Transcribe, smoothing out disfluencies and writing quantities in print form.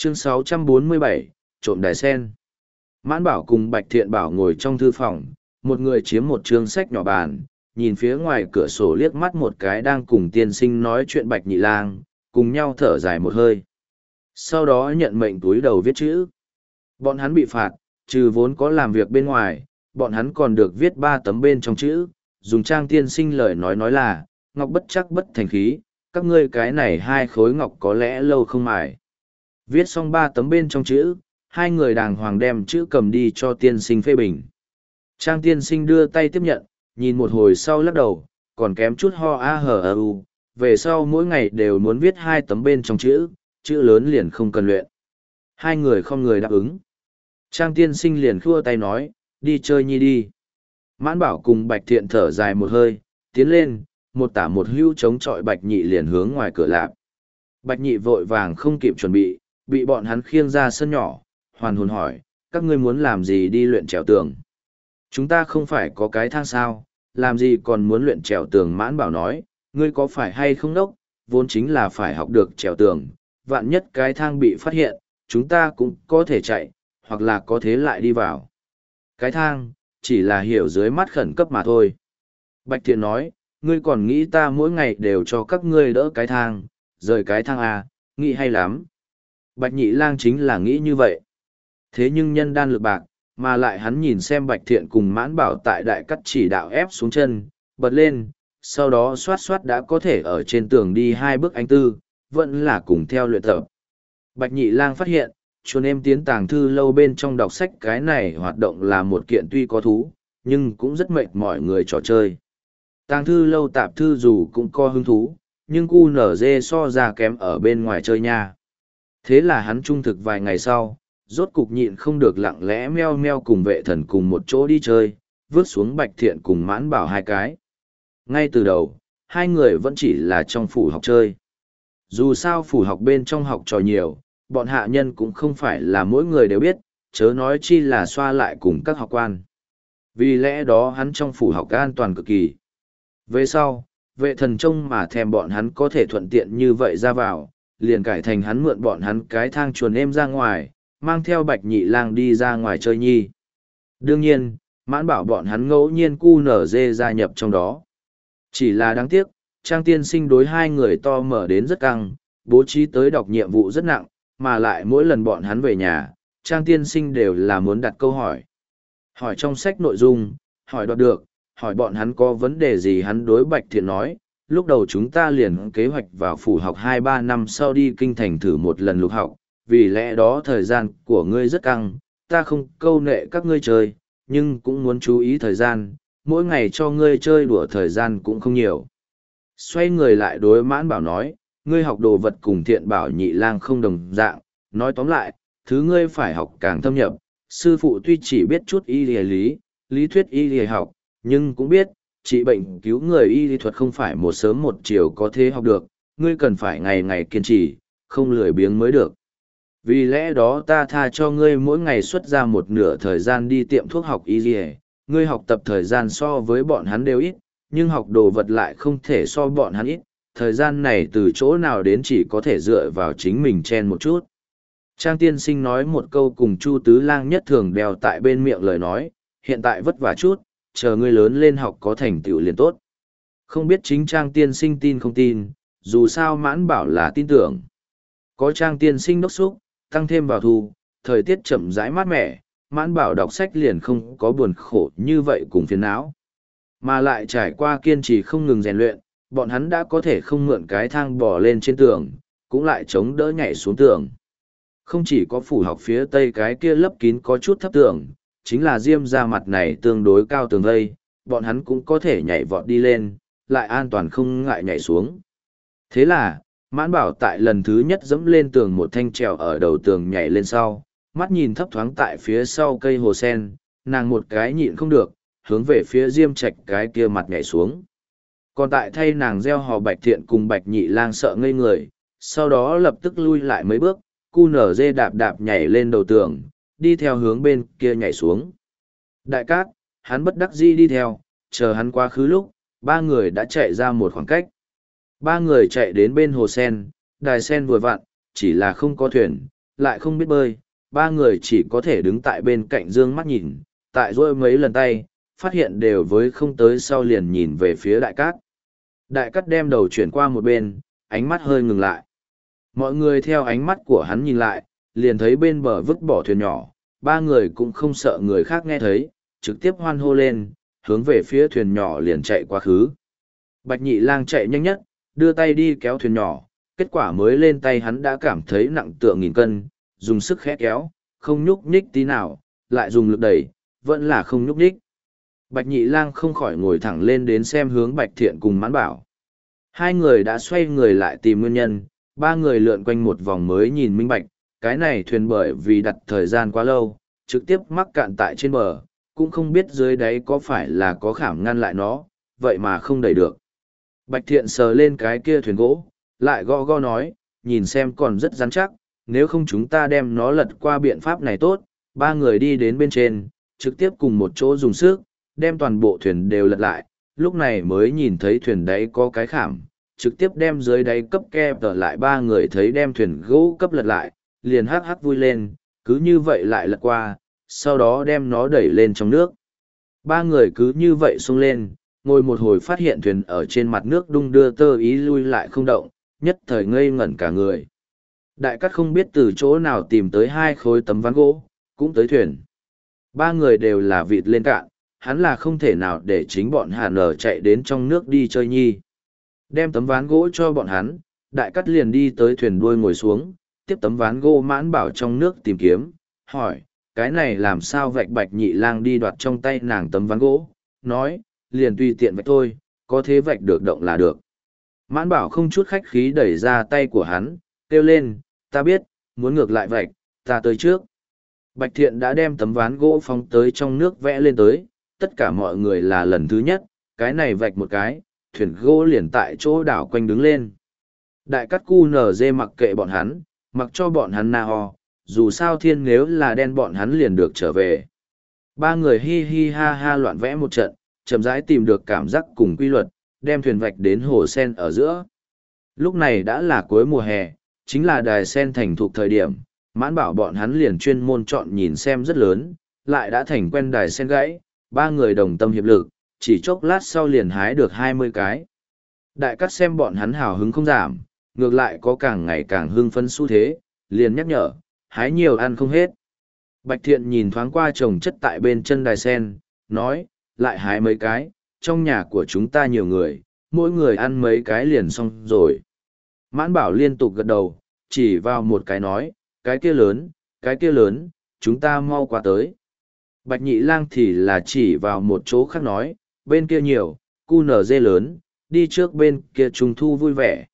Chương 647, trộm đài sen. Mãn Bảo cùng Bạch Thiện Bảo ngồi trong thư phòng, một người chiếm một chương sách nhỏ bàn, nhìn phía ngoài cửa sổ liếc mắt một cái đang cùng tiên sinh nói chuyện Bạch Nhị Lang, cùng nhau thở dài một hơi. Sau đó nhận mệnh túi đầu viết chữ. Bọn hắn bị phạt, trừ vốn có làm việc bên ngoài, bọn hắn còn được viết 3 tấm bên trong chữ, dùng Trang tiên sinh lời nói là, ngọc bất chắc bất thành khí, các ngươi cái này 2 khối ngọc có lẽ lâu không mài. Viết xong 3 tấm bên trong chữ, hai người đàng hoàng đem chữ cầm đi cho tiên sinh phê bình. Trang tiên sinh đưa tay tiếp nhận, nhìn một hồi sau lắc đầu, còn kém chút ho a hờ ơ u, về sau mỗi ngày đều muốn viết 2 tấm bên trong chữ, chữ lớn liền không cần luyện. Hai người không người đáp ứng. Trang tiên sinh liền khua tay nói, đi chơi nhi đi. Mãn Bảo cùng Bạch Thiện thở dài một hơi, tiến lên, một tả một hữu chống chọi Bạch Nhị liền hướng ngoài cửa lạp. Bạch Nhị vội vàng không kịp chuẩn bị bọn hắn khiêng ra sân nhỏ, hoàn hồn hỏi, các ngươi muốn làm gì đi luyện trèo tường? Chúng ta không phải có cái thang sao, làm gì còn muốn luyện trèo tường? Mãn Bảo nói, ngươi có phải hay không đốc, vốn chính là phải học được trèo tường, vạn nhất cái thang bị phát hiện, chúng ta cũng có thể chạy, hoặc là có thế lại đi vào. Cái thang, chỉ là hiểu dưới mắt khẩn cấp mà thôi. Bạch Thiện nói, ngươi còn nghĩ ta mỗi ngày đều cho các ngươi đỡ cái thang, rời cái thang à, nghĩ hay lắm. Bạch Nhị Lang chính là nghĩ như vậy. Thế nhưng nhân đan lực bạc, mà lại hắn nhìn xem Bạch Thiện cùng Mãn Bảo tại đại cắt chỉ đạo ép xuống chân, bật lên, sau đó xoát xoát đã có thể ở trên tường đi 2 bước anh tư, vẫn là cùng theo luyện tập. Bạch Nhị Lang phát hiện, chuồn em tiến tàng thư lâu bên trong đọc sách cái này hoạt động là một kiện tuy có thú, nhưng cũng rất mệt mỏi người trò chơi. Tàng thư lâu tạp thư dù cũng có hứng thú, nhưng cu nở dê so ra kém ở bên ngoài chơi nha. Thế là hắn trung thực vài ngày sau, rốt cục nhịn không được lặng lẽ meo meo cùng vệ thần cùng một chỗ đi chơi, vứt xuống Bạch Thiện cùng Mãn Bảo 2 cái. Ngay từ đầu, hai người vẫn chỉ là trong phủ học chơi. Dù sao phủ học bên trong học trò nhiều, bọn hạ nhân cũng không phải là mỗi người đều biết, chớ nói chi là xoa lại cùng các học quan. Vì lẽ đó hắn trong phủ học an toàn cực kỳ. Về sau, vệ thần trông mà thèm bọn hắn có thể thuận tiện như vậy ra vào, liền cải thành hắn mượn bọn hắn cái thang chuồn êm ra ngoài, mang theo Bạch Nhị Lang đi ra ngoài chơi nhi. Đương nhiên, Mãn Bảo bọn hắn ngẫu nhiên cu nở dê gia nhập trong đó. Chỉ là đáng tiếc, Trang tiên sinh đối hai người to mở đến rất căng, bố trí tới đọc nhiệm vụ rất nặng, mà lại mỗi lần bọn hắn về nhà, Trang tiên sinh đều là muốn đặt câu hỏi. Hỏi trong sách nội dung, hỏi đoạt được, hỏi bọn hắn có vấn đề gì. Hắn đối Bạch Thiện nói, lúc đầu chúng ta liền kế hoạch vào phủ học 2-3 năm sau đi kinh thành thử một lần lục học, vì lẽ đó thời gian của ngươi rất căng, ta không câu nệ các ngươi chơi, nhưng cũng muốn chú ý thời gian, mỗi ngày cho ngươi chơi đùa thời gian cũng không nhiều. Xoay người lại đối Mãn Bảo nói, ngươi học đồ vật cùng Thiện Bảo Nhị Lang không đồng dạng, nói tóm lại, thứ ngươi phải học càng thâm nhập, sư phụ tuy chỉ biết chút y lý thuyết y lý học, nhưng cũng biết, trị bệnh cứu người y lý thuật không phải một sớm một chiều có thể học được, ngươi cần phải ngày ngày kiên trì, không lười biếng mới được. Vì lẽ đó ta tha cho ngươi mỗi ngày xuất ra một nửa thời gian đi tiệm thuốc học y lý, ngươi học tập thời gian so với bọn hắn đều ít, nhưng học đồ vật lại không thể so bọn hắn ít, thời gian này từ chỗ nào đến chỉ có thể dựa vào chính mình chen một chút. Trang tiên sinh nói một câu cùng Chu Tứ Lang nhất thường đeo tại bên miệng lời nói, hiện tại vất vả chút, chờ ngươi lớn lên học có thành tựu liền tốt. Không biết chính Trang tiên sinh tin không tin, dù sao Mãn Bảo là tin tưởng. Có Trang tiên sinh đốc xúc, tăng thêm vào thu, thời tiết chậm rãi mát mẻ, Mãn Bảo đọc sách liền không có buồn khổ như vậy cùng phiền não. Mà lại trải qua kiên trì không ngừng rèn luyện, bọn hắn đã có thể không mượn cái thang bò lên trên tường, cũng lại chống đỡ nhảy xuống tường. Không chỉ có phủ học phía tây cái kia lấp kín có chút thấp tường, chính là Diêm ra mặt này tương đối cao tường vây, bọn hắn cũng có thể nhảy vọt đi lên, lại an toàn không ngại nhảy xuống. Thế là, Mãn Bảo tại lần thứ nhất dẫm lên tường một thanh trèo ở đầu tường nhảy lên sau, mắt nhìn thấp thoáng tại phía sau cây hồ sen, nàng một cái nhịn không được, hướng về phía Diêm Trạch cái kia mặt nhảy xuống. Còn tại thay nàng gieo hò Bạch Thiện cùng Bạch Nhị Lang sợ ngây người, sau đó lập tức lui lại mấy bước, cu nở dê đạp đạp nhảy lên đầu tường, đi theo hướng bên kia nhảy xuống. Đại cát, hắn bất đắc dĩ đi theo, chờ hắn quá khứ lúc, 3 người đã chạy ra một khoảng cách. 3 người chạy đến bên hồ sen, đài sen vừa vặn, chỉ là không có thuyền, lại không biết bơi, ba người chỉ có thể đứng tại bên cạnh dương mắt nhìn, tại rôi mấy lần tay, phát hiện đều với không tới sau liền nhìn về phía đại cát. Đại cát đem đầu chuyển qua một bên, ánh mắt hơi ngừng lại. Mọi người theo ánh mắt của hắn nhìn lại, liền thấy bên bờ vứt bỏ thuyền nhỏ, ba người cũng không sợ người khác nghe thấy, trực tiếp hoan hô lên, hướng về phía thuyền nhỏ liền chạy quá khứ. Bạch Nhị Lang chạy nhanh nhất, đưa tay đi kéo thuyền nhỏ, kết quả mới lên tay hắn đã cảm thấy nặng tựa nghìn cân, dùng sức khẽ kéo, không nhúc nhích tí nào, lại dùng lực đẩy, vẫn là không nhúc nhích. Bạch Nhị Lang không khỏi ngồi thẳng lên đến xem hướng Bạch Thiện cùng Mãn Bảo. Hai người đã xoay người lại tìm nguyên nhân, ba người lượn quanh một vòng mới nhìn minh bạch, cái này thuyền bởi vì đặt thời gian quá lâu, trực tiếp mắc cạn tại trên bờ, cũng không biết dưới đáy có phải là có khảm ngăn lại nó, vậy mà không đẩy được. Bạch Thiện sờ lên cái kia thuyền gỗ, lại gõ gõ nói, nhìn xem còn rất rắn chắc, nếu không chúng ta đem nó lật qua biện pháp này tốt. Ba người đi đến bên trên, trực tiếp cùng một chỗ dùng sức, đem toàn bộ thuyền đều lật lại, lúc này mới nhìn thấy thuyền đáy có cái khảm, trực tiếp đem dưới đáy cấp kẹp tở lại. Ba người thấy đem thuyền gỗ cấp lật lại, liền hắc hắc vui lên, cứ như vậy lại lật qua, sau đó đem nó đẩy lên trong nước. Ba người cứ như vậy xông lên, ngồi một hồi phát hiện thuyền ở trên mặt nước đung đưa tơ ý lui lại không động, nhất thời ngây ngẩn cả người. Đại cát không biết từ chỗ nào tìm tới 2 khối tấm ván gỗ, cũng tới thuyền. Ba người đều là vịt lên cạn, hắn là không thể nào để chính bọn Hàn ở chạy đến trong nước đi chơi nhi. Đem tấm ván gỗ cho bọn hắn, đại cát liền đi tới thuyền đuôi ngồi xuống, tiếp tấm ván gỗ Mãn Bảo trong nước tìm kiếm, hỏi, cái này làm sao vạch Bạch Nhị Lang đi đoạt trong tay nàng tấm ván gỗ, nói, liền tùy tiện vạch thôi, có thế vạch được động là được. Mãn Bảo không chút khách khí đẩy ra tay của hắn, kêu lên, ta biết, muốn ngược lại vạch, ta tới trước. Bạch Thiện đã đem tấm ván gỗ phóng tới trong nước vẽ lên tới, tất cả mọi người là lần thứ nhất, cái này vạch một cái, thuyền gỗ liền tại chỗ đảo quanh đứng lên. Đại cát cu nở dê mặc kệ bọn hắn, mặc cho bọn hắn na ho, dù sao thiên nếu là đen bọn hắn liền được trở về. Ba người hi hi ha ha loạn vẽ một trận, chậm rãi tìm được cảm giác cùng quy luật, đem thuyền vạch đến hồ sen ở giữa. Lúc này đã là cuối mùa hè, chính là đài sen thành thục thời điểm, Mãn Bảo bọn hắn liền chuyên môn chọn nhìn xem rất lớn, lại đã thành quen đài sen gãy, ba người đồng tâm hiệp lực, chỉ chốc lát sau liền hái được 20 cái. Đại cát xem bọn hắn hào hứng không giảm, ngược lại có càng ngày càng hưng phấn xu thế, liền nhắc nhở, hái nhiều ăn không hết. Bạch Thiện nhìn thoáng qua trồng chất tại bên chân đài sen, nói, lại hái mấy cái, trong nhà của chúng ta nhiều người, mỗi người ăn mấy cái liền xong rồi. Mãn Bảo liên tục gật đầu, chỉ vào một cái nói, cái kia lớn, chúng ta mau qua tới. Bạch Nhị Lang thì là chỉ vào một chỗ khác nói, bên kia nhiều, cu nở dê lớn, đi trước bên kia trung thu vui vẻ.